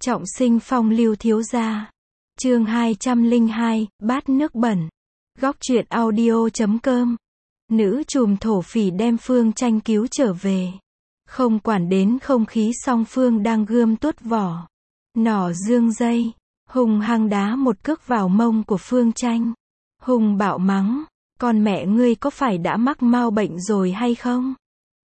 Trọng sinh phong lưu thiếu gia. Chương 202, bát nước bẩn. Góc truyện audio.com. Nữ trùm thổ phỉ đem Phương Tranh cứu trở về. Không quản đến không khí song phương đang gươm tuốt vỏ. Nỏ dương dây. Hùng hăng đá một cước vào mông của Phương Tranh. Hùng bạo mắng. Con mẹ ngươi có phải đã mắc mau bệnh rồi hay không?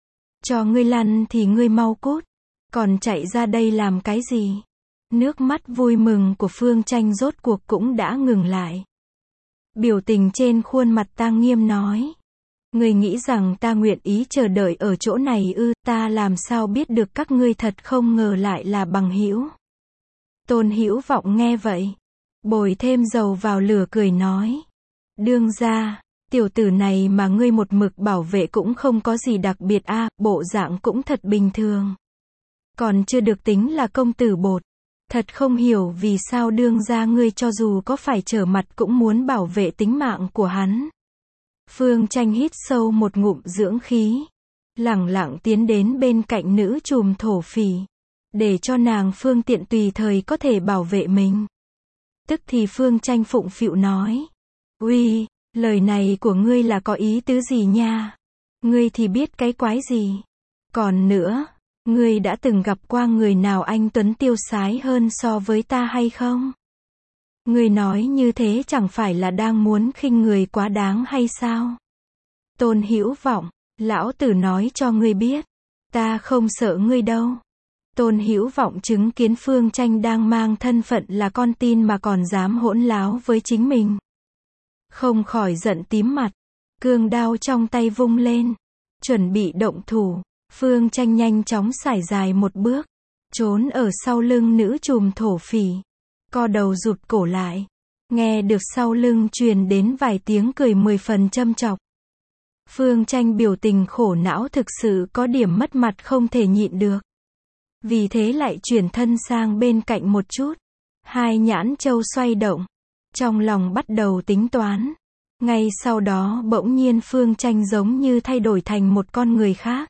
Cho ngươi lăn thì ngươi mau cút. Còn chạy ra đây làm cái gì? Nước mắt vui mừng của Phương Tranh rốt cuộc cũng đã ngừng lại. Biểu tình trên khuôn mặt tang nghiêm nói. Ngươi nghĩ rằng ta nguyện ý chờ đợi ở chỗ này ư? Ta làm sao biết được các ngươi thật không ngờ lại là bằng hữu. Tôn Hữu Vọng nghe vậy, bồi thêm dầu vào lửa cười nói. Đương gia, tiểu tử này mà ngươi một mực bảo vệ cũng không có gì đặc biệt a, bộ dạng cũng thật bình thường. Còn chưa được tính là công tử bột. Thật không hiểu vì sao đương gia ngươi cho dù có phải trở mặt cũng muốn bảo vệ tính mạng của hắn. Phương Tranh hít sâu một ngụm dưỡng khí, lẳng lặng tiến đến bên cạnh nữ trùm thổ phỉ, để cho nàng phương tiện tùy thời có thể bảo vệ mình. Tức thì Phương Tranh phụng phịu nói. Uy, lời này của ngươi là có ý tứ gì nha? Ngươi thì biết cái quái gì? Còn nữa, ngươi đã từng gặp qua người nào anh tuấn tiêu sái hơn so với ta hay không? Ngươi nói như thế chẳng phải là đang muốn khinh người quá đáng hay sao? Tôn Hữu Vọng, lão tử nói cho ngươi biết, ta không sợ ngươi đâu. Tôn Hữu Vọng chứng kiến Phương Tranh đang mang thân phận là con tin mà còn dám hỗn láo với chính mình. Không khỏi giận tím mặt, cương đao trong tay vung lên, chuẩn bị động thủ. Phương Tranh nhanh chóng sải dài một bước, trốn ở sau lưng nữ trùm thổ phỉ, co đầu rụt cổ lại, nghe được sau lưng truyền đến vài tiếng cười 10 phần châm chọc. Phương Tranh biểu tình khổ não thực sự có điểm mất mặt không thể nhịn được. Vì thế lại chuyển thân sang bên cạnh một chút, hai nhãn châu xoay động, trong lòng bắt đầu tính toán. Ngay sau đó bỗng nhiên Phương Tranh giống như thay đổi thành một con người khác.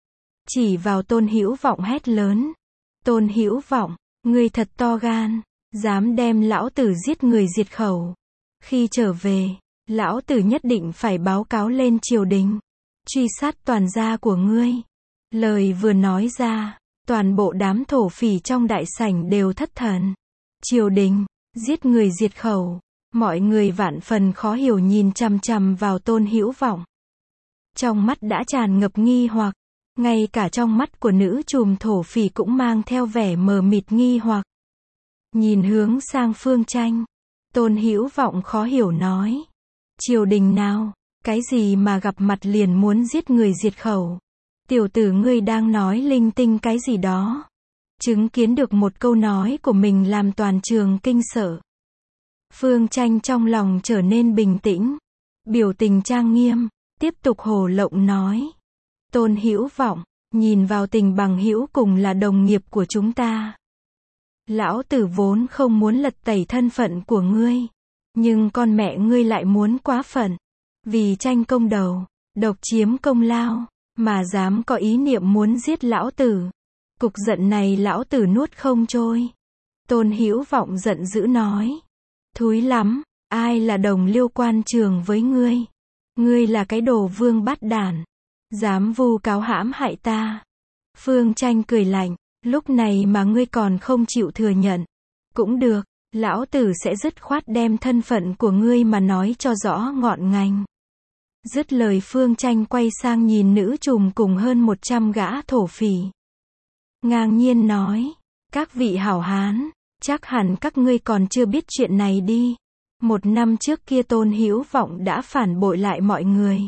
Chỉ vào Tôn Hữu Vọng hét lớn. Tôn Hữu Vọng, ngươi thật to gan, dám đem lão tử giết người diệt khẩu. Khi trở về, lão tử nhất định phải báo cáo lên triều đình, truy sát toàn gia của ngươi. Lời vừa nói ra, toàn bộ đám thổ phỉ trong đại sảnh đều thất thần. Triều đình, giết người diệt khẩu, mọi người vạn phần khó hiểu nhìn chằm chằm vào Tôn Hữu Vọng. Trong mắt đã tràn ngập nghi hoặc. Ngay cả trong mắt của nữ trùm thổ phỉ cũng mang theo vẻ mờ mịt nghi hoặc. Nhìn hướng sang Phương Tranh, Tôn Hữu Vọng khó hiểu nói. Triều đình nào, cái gì mà gặp mặt liền muốn giết người diệt khẩu? Tiểu tử ngươi đang nói linh tinh cái gì đó? Chứng kiến được một câu nói của mình làm toàn trường kinh sợ. Phương Tranh trong lòng trở nên bình tĩnh, biểu tình trang nghiêm, tiếp tục hồ lộng nói. Tôn Hữu Vọng, nhìn vào tình bằng hữu cùng là đồng nghiệp của chúng ta. Lão tử vốn không muốn lật tẩy thân phận của ngươi, nhưng con mẹ ngươi lại muốn quá phận, vì tranh công đầu, độc chiếm công lao, mà dám có ý niệm muốn giết lão tử. Cục giận này lão tử nuốt không trôi. Tôn Hữu Vọng giận dữ nói. Thúi lắm, ai là đồng liêu quan trường với ngươi? Ngươi là cái đồ vương bát đản, dám vu cáo hãm hại ta. Phương Tranh cười lạnh, lúc này mà ngươi còn không chịu thừa nhận. Cũng được, lão tử sẽ dứt khoát đem thân phận của ngươi mà nói cho rõ ngọn ngành. Dứt lời Phương Tranh quay sang nhìn nữ trùm cùng hơn 100 gã thổ phỉ. Ngang nhiên nói, các vị hảo hán, chắc hẳn các ngươi còn chưa biết chuyện này đi. 1 năm trước kia Tôn Hữu Vọng đã phản bội lại mọi người,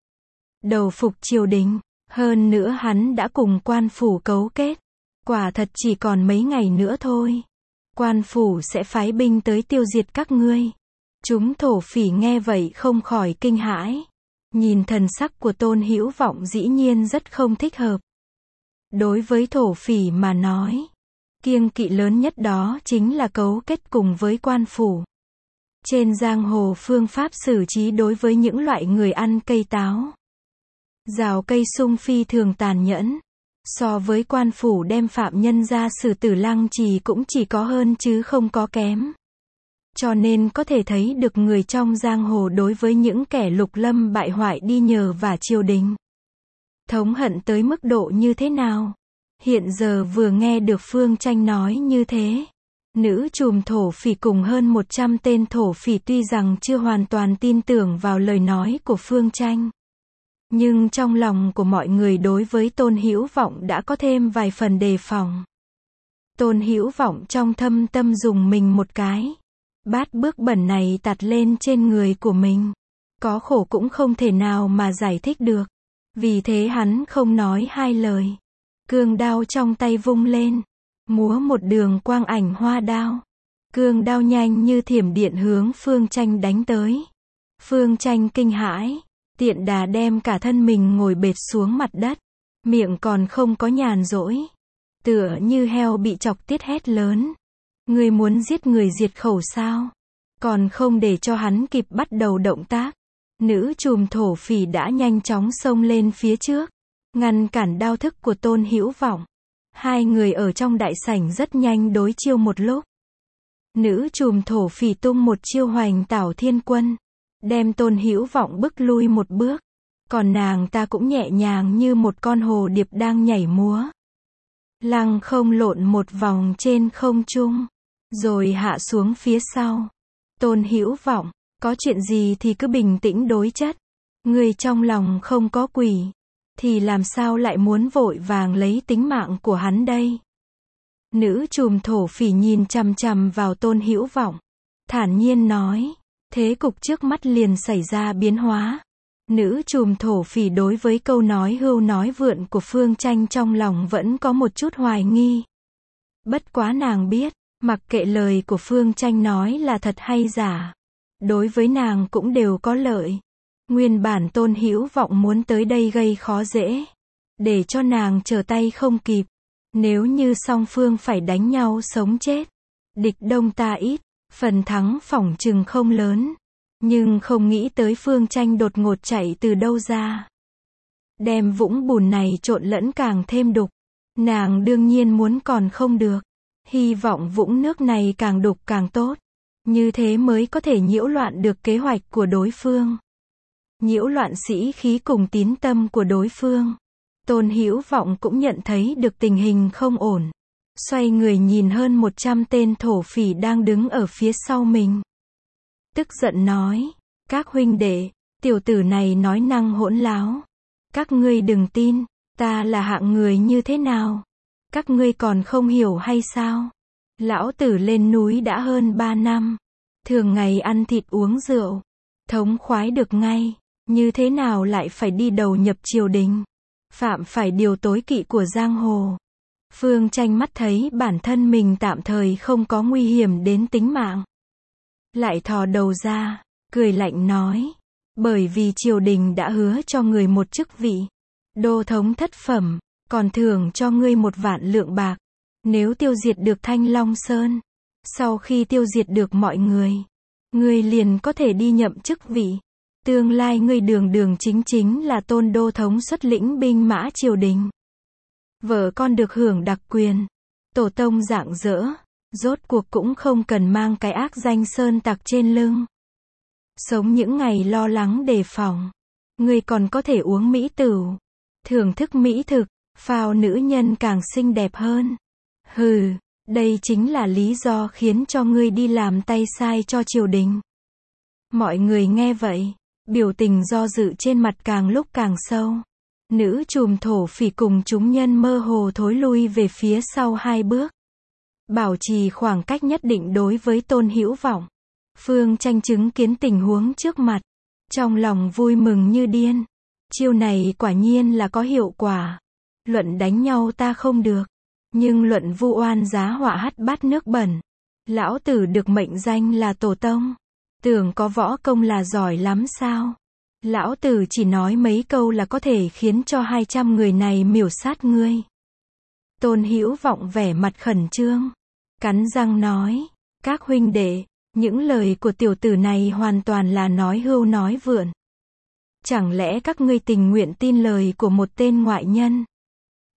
đầu phục triều đình, hơn nữa hắn đã cùng quan phủ cấu kết. Quả thật chỉ còn mấy ngày nữa thôi, quan phủ sẽ phái binh tới tiêu diệt các ngươi. Chúng thổ phỉ nghe vậy không khỏi kinh hãi. Nhìn thần sắc của Tôn Hữu Vọng dĩ nhiên rất không thích hợp. Đối với thổ phỉ mà nói, kiêng kỵ lớn nhất đó chính là cấu kết cùng với quan phủ. Trên giang hồ phương pháp xử trí đối với những loại người ăn cây táo, rào cây sung phi thường tàn nhẫn. So với quan phủ đem phạm nhân ra xử tử Lăng Trì cũng chỉ có hơn chứ không có kém. Cho nên có thể thấy được người trong giang hồ đối với những kẻ lục lâm bại hoại đi nhờ vả triều đình thống hận tới mức độ như thế nào. Hiện giờ vừa nghe được Phương Tranh nói như thế, nữ trùm thổ phỉ cùng hơn 100 tên thổ phỉ tuy rằng chưa hoàn toàn tin tưởng vào lời nói của Phương Tranh, nhưng trong lòng của mọi người đối với Tôn Hữu Vọng đã có thêm vài phần đề phòng. Tôn Hữu Vọng trong thâm tâm dùng mình một cái. Bát bước bẩn này tạt lên trên người của mình, có khổ cũng không thể nào mà giải thích được. Vì thế hắn không nói hai lời. Cương đao trong tay vung lên, múa một đường quang ảnh hoa đao. Cương đao nhanh như thiểm điện hướng Phương Tranh đánh tới. Phương Tranh kinh hãi, tiện đà đem cả thân mình ngồi bệt xuống mặt đất, miệng còn không có nhàn rỗi, tựa như heo bị chọc tiết hét lớn. Ngươi muốn giết người diệt khẩu sao? Còn không để cho hắn kịp bắt đầu động tác, nữ trùm thổ phỉ đã nhanh chóng xông lên phía trước, ngăn cản đao thức của Tôn Hữu Vọng. Hai người ở trong đại sảnh rất nhanh đối chiêu một lúc. Nữ trùm thổ phỉ tung một chiêu Hoành Tảo Thiên Quân, đem Tôn Hữu Vọng bức lui một bước, còn nàng ta cũng nhẹ nhàng như một con hồ điệp đang nhảy múa, lăng không lộn một vòng trên không trung, rồi hạ xuống phía sau. Tôn Hữu Vọng, có chuyện gì thì cứ bình tĩnh đối chất. Người trong lòng không có quỷ, thì làm sao lại muốn vội vàng lấy tính mạng của hắn đây? Nữ trùm thổ phỉ nhìn chằm chằm vào Tôn Hữu Vọng, thản nhiên nói. Thế cục trước mắt liền xảy ra biến hóa. Nữ trùm thổ phỉ đối với câu nói hưu nói vượn của Phương Tranh trong lòng vẫn có một chút hoài nghi. Bất quá nàng biết, mặc kệ lời của Phương Tranh nói là thật hay giả, đối với nàng cũng đều có lợi. Nguyên bản Tôn Hữu Vọng muốn tới đây gây khó dễ, để cho nàng trở tay không kịp. Nếu như song phương phải đánh nhau sống chết, địch đông ta ít, phần thắng phỏng chừng không lớn. Nhưng không nghĩ tới Phương Tranh đột ngột chạy từ đâu ra, đem vũng bùn này trộn lẫn càng thêm đục. Nàng đương nhiên muốn còn không được, hy vọng vũng nước này càng đục càng tốt, như thế mới có thể nhiễu loạn được kế hoạch của đối phương, nhiễu loạn sĩ khí cùng tín tâm của đối phương. Tôn Hữu Vọng cũng nhận thấy được tình hình không ổn, xoay người nhìn hơn 100 tên thổ phỉ đang đứng ở phía sau mình, tức giận nói, các huynh đệ, tiểu tử này nói năng hỗn láo, các ngươi đừng tin, ta là hạng người như thế nào, các ngươi còn không hiểu hay sao? Lão tử lên núi đã hơn 3 năm, thường ngày ăn thịt uống rượu, thống khoái được ngay, như thế nào lại phải đi đầu nhập triều đình, phạm phải điều tối kỵ của giang hồ. Phương Tranh mắt thấy bản thân mình tạm thời không có nguy hiểm đến tính mạng, lại thò đầu ra, cười lạnh nói, bởi vì triều đình đã hứa cho người một chức vị đô thống thất phẩm, còn thưởng cho ngươi 1 vạn lượng bạc, nếu tiêu diệt được Thanh Long Sơn. Sau khi tiêu diệt được mọi người, ngươi liền có thể đi nhậm chức vị. Tương lai ngươi đường đường chính chính là Tôn đô thống xuất lĩnh binh mã triều đình. Vợ con được hưởng đặc quyền, tổ tông rạng rỡ, rốt cuộc cũng không cần mang cái ác danh sơn tặc trên lưng. Sống những ngày lo lắng đề phòng, ngươi còn có thể uống mỹ tửu, thưởng thức mỹ thực, phao nữ nhân càng xinh đẹp hơn. Hừ, đây chính là lý do khiến cho ngươi đi làm tay sai cho triều đình. Mọi người nghe vậy, biểu tình do dự trên mặt càng lúc càng sâu. Nữ trùm thổ phỉ cùng chúng nhân mơ hồ thối lui về phía sau 2 bước, bảo trì khoảng cách nhất định đối với Tôn Hữu Vọng. Phương Tranh chứng kiến tình huống trước mặt, trong lòng vui mừng như điên. Chiêu này quả nhiên là có hiệu quả. Luận đánh nhau ta không được, nhưng luận vu oan giá họa hắt bát nước bẩn, lão tử được mệnh danh là tổ tông. Tưởng có võ công là giỏi lắm sao? Lão tử chỉ nói mấy câu là có thể khiến cho 200 người này miểu sát ngươi. Tôn Hữu Vọng vẻ mặt khẩn trương, cắn răng nói, các huynh đệ, những lời của tiểu tử này hoàn toàn là nói hưu nói vượn. Chẳng lẽ các ngươi tình nguyện tin lời của một tên ngoại nhân?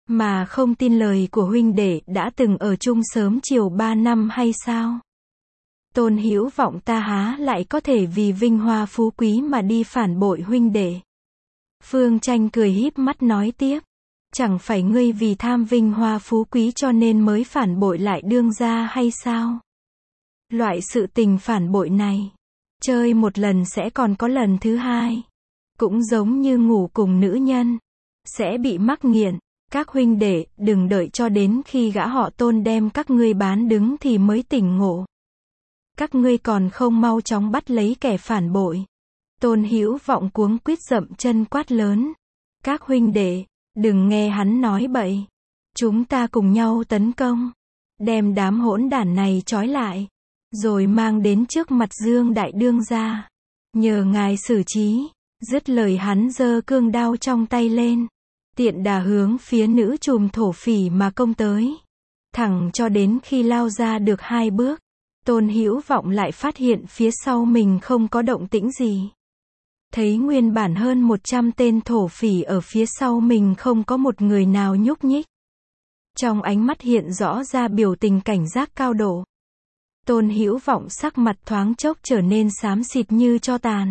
Mà không tin lời của huynh đệ đã từng ở chung sớm chiều 3 năm hay sao? Tôn Hữu Vọng ta há lại có thể vì vinh hoa phú quý mà đi phản bội huynh đệ. Phương Tranh cười híp mắt nói tiếp. Chẳng phải ngươi vì tham vinh hoa phú quý cho nên mới phản bội lại đương gia hay sao? Loại sự tình phản bội này, chơi một lần sẽ còn có lần thứ hai. Cũng giống như ngủ cùng nữ nhân, sẽ bị mắc nghiện. Các huynh đệ, đừng đợi cho đến khi gã họ Tôn đem các ngươi bán đứng thì mới tỉnh ngộ. Các ngươi còn không mau chóng bắt lấy kẻ phản bội. Tôn Hữu Vọng cuống quýt dậm chân quát lớn. Các huynh đệ, đừng nghe hắn nói bậy. Chúng ta cùng nhau tấn công. Đem đám hỗn đản này trói lại. Rồi mang đến trước mặt Dương Đại Đương gia. Nhờ ngài xử trí. Dứt lời hắn giơ cương đao trong tay lên. Tiện đà hướng phía nữ trùm thổ phỉ mà công tới. Thẳng cho đến khi lao ra được 2 bước. Tôn Hữu Vọng lại phát hiện phía sau mình không có động tĩnh gì. Thấy nguyên bản hơn 100 tên thổ phỉ ở phía sau mình không có một người nào nhúc nhích. Trong ánh mắt hiện rõ ra biểu tình cảnh giác cao độ. Tôn Hữu Vọng sắc mặt thoáng chốc trở nên xám xịt như tro tàn.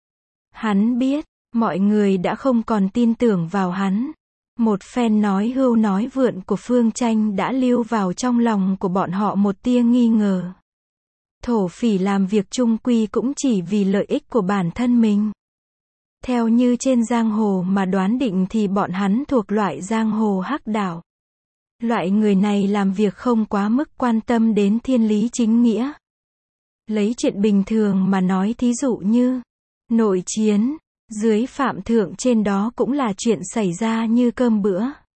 Hắn biết, mọi người đã không còn tin tưởng vào hắn. Một phen nói hưu nói vượn của Phương Tranh đã lưu vào trong lòng của bọn họ một tia nghi ngờ. Thổ phỉ làm việc chung quy cũng chỉ vì lợi ích của bản thân mình. Theo như trên giang hồ mà đoán định thì bọn hắn thuộc loại giang hồ hắc đạo. Loại người này làm việc không quá mức quan tâm đến thiên lý chính nghĩa. Lấy chuyện bình thường mà nói thí dụ như nội chiến, dưới phạm thượng trên đó cũng là chuyện xảy ra như cơm bữa.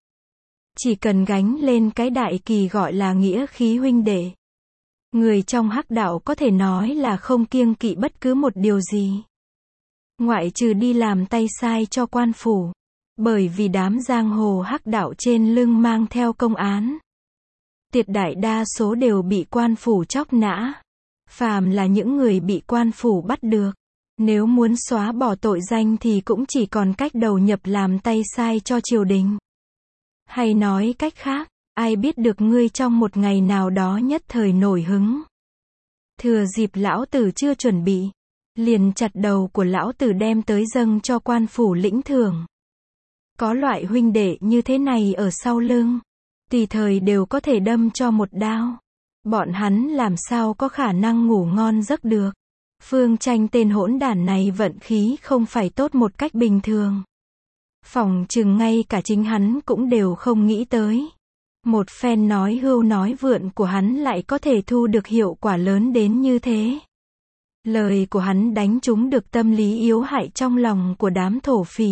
Chỉ cần gánh lên cái đại kỳ gọi là nghĩa khí huynh đệ. Người trong hắc đạo có thể nói là không kiêng kỵ bất cứ một điều gì. Ngoại trừ đi làm tay sai cho quan phủ. Bởi vì đám giang hồ hắc đạo trên lưng mang theo công án. Tuyệt đại đa số đều bị quan phủ chóc nã. Phàm là những người bị quan phủ bắt được. Nếu muốn xóa bỏ tội danh thì cũng chỉ còn cách đầu nhập làm tay sai cho triều đình. Hay nói cách khác, ai biết được ngươi trong một ngày nào đó nhất thời nổi hứng. Thừa dịp lão tử chưa chuẩn bị, liền chặt đầu của lão tử đem tới dâng cho quan phủ lĩnh thưởng. Có loại huynh đệ như thế này ở sau lưng, tùy thời đều có thể đâm cho một đao. Bọn hắn làm sao có khả năng ngủ ngon giấc được. Phương Tranh tên hỗn đản này vận khí không phải tốt một cách bình thường. Phỏng chừng ngay cả chính hắn cũng đều không nghĩ tới. Một phen nói hưu nói vượn của hắn lại có thể thu được hiệu quả lớn đến như thế. Lời của hắn đánh trúng được tâm lý yếu hại trong lòng của đám thổ phỉ.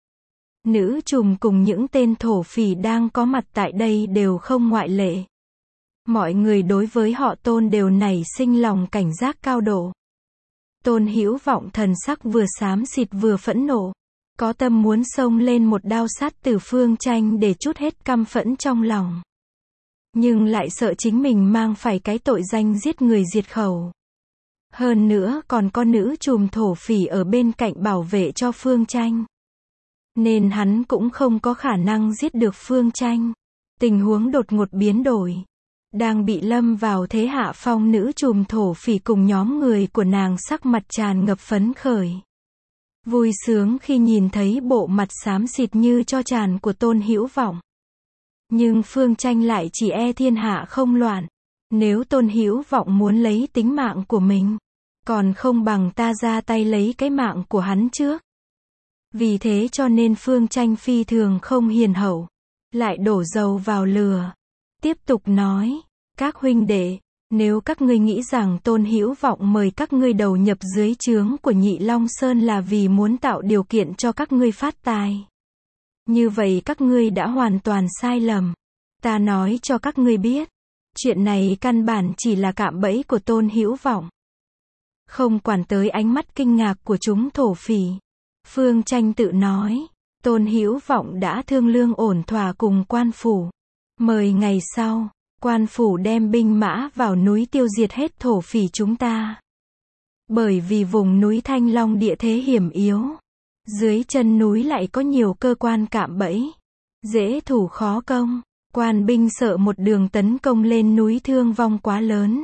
Nữ trùm cùng những tên thổ phỉ đang có mặt tại đây đều không ngoại lệ. Mọi người đối với họ Tôn đều nảy sinh lòng cảnh giác cao độ. Tôn Hữu Vọng thần sắc vừa xám xịt vừa phẫn nộ. Có tâm muốn xông lên một đao sát từ Phương Tranh để trút hết căm phẫn trong lòng. Nhưng lại sợ chính mình mang phải cái tội danh giết người diệt khẩu. Hơn nữa còn có nữ trùm thổ phỉ ở bên cạnh bảo vệ cho Phương Tranh. Nên hắn cũng không có khả năng giết được Phương Tranh. Tình huống đột ngột biến đổi. Đang bị lâm vào thế hạ phong, nữ trùm thổ phỉ cùng nhóm người của nàng sắc mặt tràn ngập phấn khởi. Vui sướng khi nhìn thấy bộ mặt xám xịt như tro tràn của Tôn Hữu Vọng. Nhưng Phương Tranh lại chỉ e thiên hạ không loạn. Nếu Tôn Hữu Vọng muốn lấy tính mạng của mình, còn không bằng ta ra tay lấy cái mạng của hắn trước. Vì thế cho nên Phương Tranh phi thường không hiền hậu, lại đổ dầu vào lửa. Tiếp tục nói, các huynh đệ, nếu các ngươi nghĩ rằng Tôn Hữu Vọng mời các ngươi đầu nhập dưới trướng của Nhị Long Sơn là vì muốn tạo điều kiện cho các ngươi phát tài, như vậy các ngươi đã hoàn toàn sai lầm. Ta nói cho các ngươi biết, chuyện này căn bản chỉ là cạm bẫy của Tôn Hữu Vọng. Không quản tới ánh mắt kinh ngạc của chúng thổ phỉ, Phương Tranh tự nói, Tôn Hữu Vọng đã thương lượng ổn thỏa cùng quan phủ. Mời ngày sau, quan phủ đem binh mã vào núi tiêu diệt hết thổ phỉ chúng ta. Bởi vì vùng núi Thanh Long địa thế hiểm yếu, dưới chân núi lại có nhiều cơ quan cạm bẫy. dễ thủ khó công. Quan binh sợ một đường tấn công lên núi thương vong quá lớn.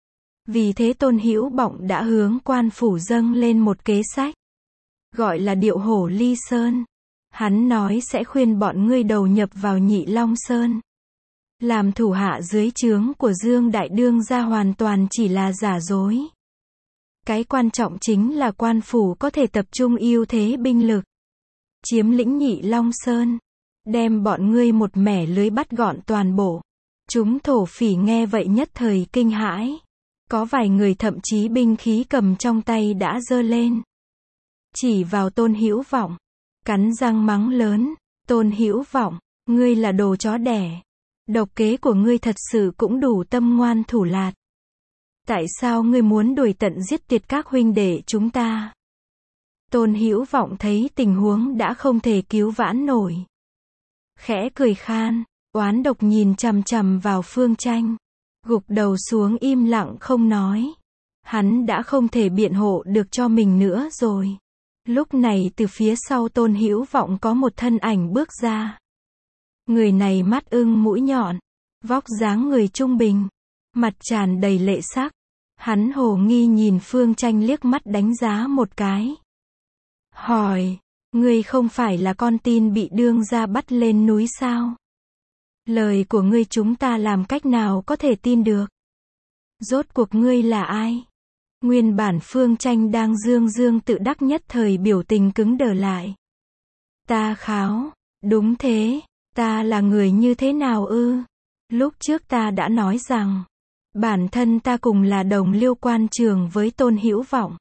Vì thế Tôn Hữu Bọng đã hướng quan phủ dâng lên một kế sách, gọi là Điệu Hổ Ly Sơn. Hắn nói sẽ khuyên bọn ngươi đầu nhập vào Nhị Long Sơn, làm thủ hạ dưới trướng của Dương Đại Đương gia hoàn toàn chỉ là giả dối. Cái quan trọng chính là quan phủ có thể tập trung ưu thế binh lực, chiếm lĩnh Nhị Long Sơn, đem bọn ngươi một mẻ lưới bắt gọn toàn bộ. Chúng thổ phỉ nghe vậy nhất thời kinh hãi. Có vài người thậm chí binh khí cầm trong tay đã giơ lên, chỉ vào Tôn Hữu Vọng, cắn răng mắng lớn, Tôn Hữu Vọng, ngươi là đồ chó đẻ. Độc kế của ngươi thật sự cũng đủ tâm ngoan thủ lạt. Tại sao ngươi muốn đuổi tận giết tuyệt các huynh đệ chúng ta? Tôn Hữu Vọng thấy tình huống đã không thể cứu vãn nổi, khẽ cười khan, oán độc nhìn chằm chằm vào Phương Tranh, gục đầu xuống im lặng không nói. Hắn đã không thể biện hộ được cho mình nữa rồi. Lúc này từ phía sau Tôn Hữu Vọng có một thân ảnh bước ra. Người này mắt ưng mũi nhọn, vóc dáng người trung bình, mặt tràn đầy lệ sắc. Hắn hồ nghi nhìn Phương Tranh liếc mắt đánh giá một cái. Hỏi, ngươi không phải là con tin bị đương gia bắt lên núi sao? Lời của ngươi chúng ta làm cách nào có thể tin được? Rốt cuộc ngươi là ai? Nguyên bản Phương Tranh đang dương dương tự đắc nhất thời biểu tình cứng đờ lại. Ta kháo, đúng thế, ta là người như thế nào ư? Lúc trước ta đã nói rằng, bản thân ta cùng là đồng liêu quan trường với Tôn Hữu Vọng.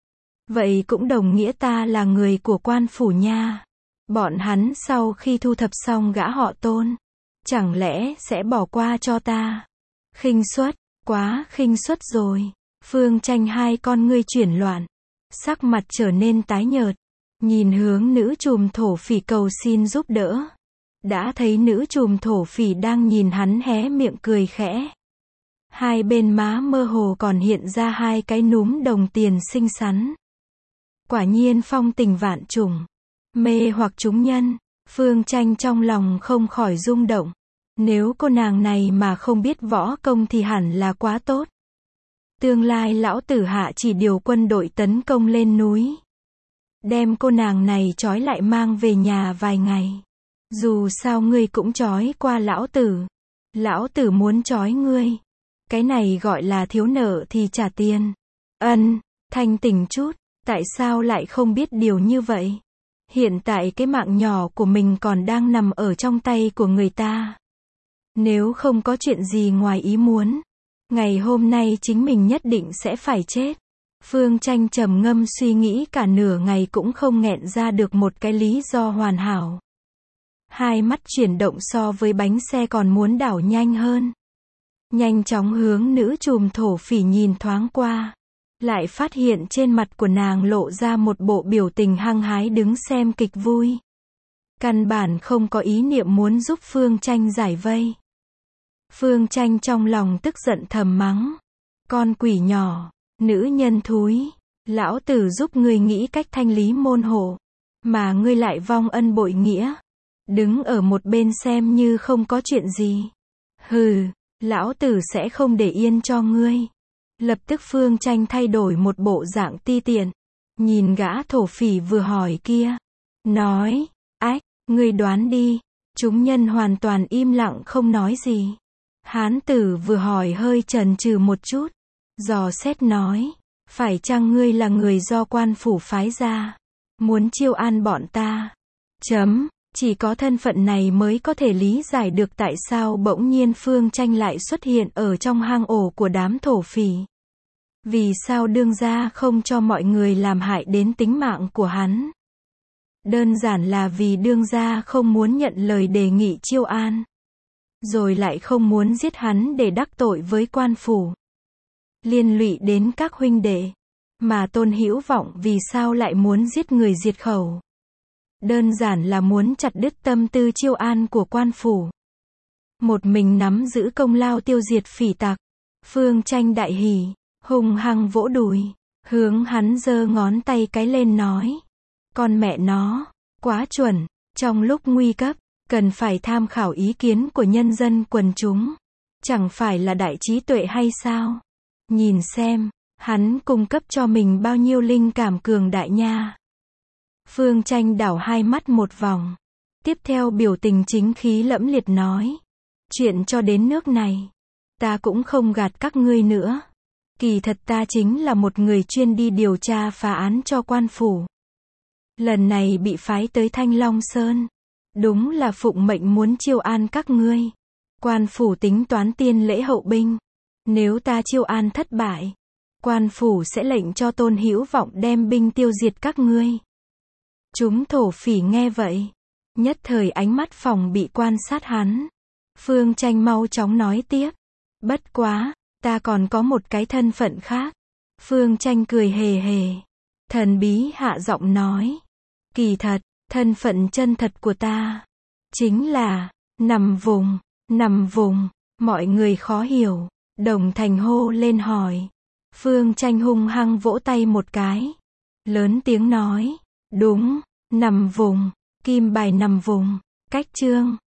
Vậy cũng đồng nghĩa ta là người của quan phủ nha. Bọn hắn sau khi thu thập xong gã họ Tôn, chẳng lẽ sẽ bỏ qua cho ta? Khinh suất, quá khinh suất rồi. Phương Tranh hai con ngươi chuyển loạn, sắc mặt trở nên tái nhợt, nhìn hướng nữ trùm thổ phỉ cầu xin giúp đỡ. Đã thấy nữ trùm thổ phỉ đang nhìn hắn hé miệng cười khẽ. Hai bên má mơ hồ còn hiện ra hai cái núm đồng tiền xinh xắn. Quả nhiên phong tình vạn trùng, mê hoặc chúng nhân. Phương Tranh trong lòng không khỏi rung động. Nếu cô nàng này mà không biết võ công thì hẳn là quá tốt. Tương lai lão tử hạ chỉ điều quân đội tấn công lên núi, đem cô nàng này trói lại mang về nhà vài ngày. Dù sao ngươi cũng trói qua lão tử. Lão tử muốn trói ngươi. Cái này gọi là thiếu nợ thì trả tiền. Thanh tỉnh chút, tại sao lại không biết điều như vậy? Hiện tại cái mạng nhỏ của mình còn đang nằm ở trong tay của người ta. Nếu không có chuyện gì ngoài ý muốn, ngày hôm nay chính mình nhất định sẽ phải chết. Phương Tranh trầm ngâm suy nghĩ cả nửa ngày cũng không nghẹn ra được một cái lý do hoàn hảo. Hai mắt chuyển động so với bánh xe còn muốn đảo nhanh hơn. Nhanh chóng hướng nữ trùm thổ phỉ nhìn thoáng qua. Lại phát hiện trên mặt của nàng lộ ra một bộ biểu tình hăng hái đứng xem kịch vui. Căn bản không có ý niệm muốn giúp Phương Tranh giải vây. Phương Tranh trong lòng tức giận thầm mắng. Con quỷ nhỏ, nữ nhân thúi, lão tử giúp ngươi nghĩ cách thanh lý môn hộ, mà ngươi lại vong ân bội nghĩa. Đứng ở một bên xem như không có chuyện gì. Hừ, lão tử sẽ không để yên cho ngươi. Lập tức Phương Tranh thay đổi một bộ dạng ti tiện. Nhìn gã thổ phỉ vừa hỏi kia. Nói, ách, ngươi đoán đi. Chúng nhân hoàn toàn im lặng không nói gì. Hán tử vừa hỏi hơi chần chừ một chút. Dò xét nói, phải chăng ngươi là người do quan phủ phái ra, muốn chiêu an bọn ta? Chỉ có thân phận này mới có thể lý giải được tại sao bỗng nhiên Phương Tranh lại xuất hiện ở trong hang ổ của đám thổ phỉ. Vì sao đương gia không cho mọi người làm hại đến tính mạng của hắn? Đơn giản là vì đương gia không muốn nhận lời đề nghị chiêu an, rồi lại không muốn giết hắn để đắc tội với quan phủ, liên lụy đến các huynh đệ. Mà Tôn Hữu Vọng vì sao lại muốn giết người diệt khẩu? Đơn giản là muốn chặt đứt tâm tư chiêu an của quan phủ, một mình nắm giữ công lao tiêu diệt phỉ tặc. Phương Tranh đại hỉ, hùng hăng vỗ đùi, hướng hắn giơ ngón tay cái lên nói. Con mẹ nó, quá chuẩn, trong lúc nguy cấp, cần phải tham khảo ý kiến của nhân dân quần chúng. Chẳng phải là đại trí tuệ hay sao? Nhìn xem, hắn cung cấp cho mình bao nhiêu linh cảm cường đại nha. Phương Tranh đảo hai mắt một vòng. Tiếp theo biểu tình chính khí lẫm liệt nói. Chuyện cho đến nước này, ta cũng không gạt các ngươi nữa. Kỳ thật ta chính là một người chuyên đi điều tra phá án cho quan phủ. Lần này bị phái tới Thanh Long Sơn. Đúng là phụng mệnh muốn chiêu an các ngươi. Quan phủ tính toán tiên lễ hậu binh. Nếu ta chiêu an thất bại, quan phủ sẽ lệnh cho Tôn Hữu Vọng đem binh tiêu diệt các ngươi. Chúng thổ phỉ nghe vậy, nhất thời ánh mắt phòng bị quan sát hắn. Phương Tranh mau chóng nói tiếp. Bất quá, ta còn có một cái thân phận khác. Phương Tranh cười hề hề. Thần bí hạ giọng nói. Kỳ thật, thân phận chân thật của ta chính là nằm vùng. Mọi người khó hiểu, đồng thành hô lên hỏi. Phương Tranh hung hăng vỗ tay một cái, lớn tiếng nói. Đúng, nằm vùng, kim bài nằm vùng. Cách chương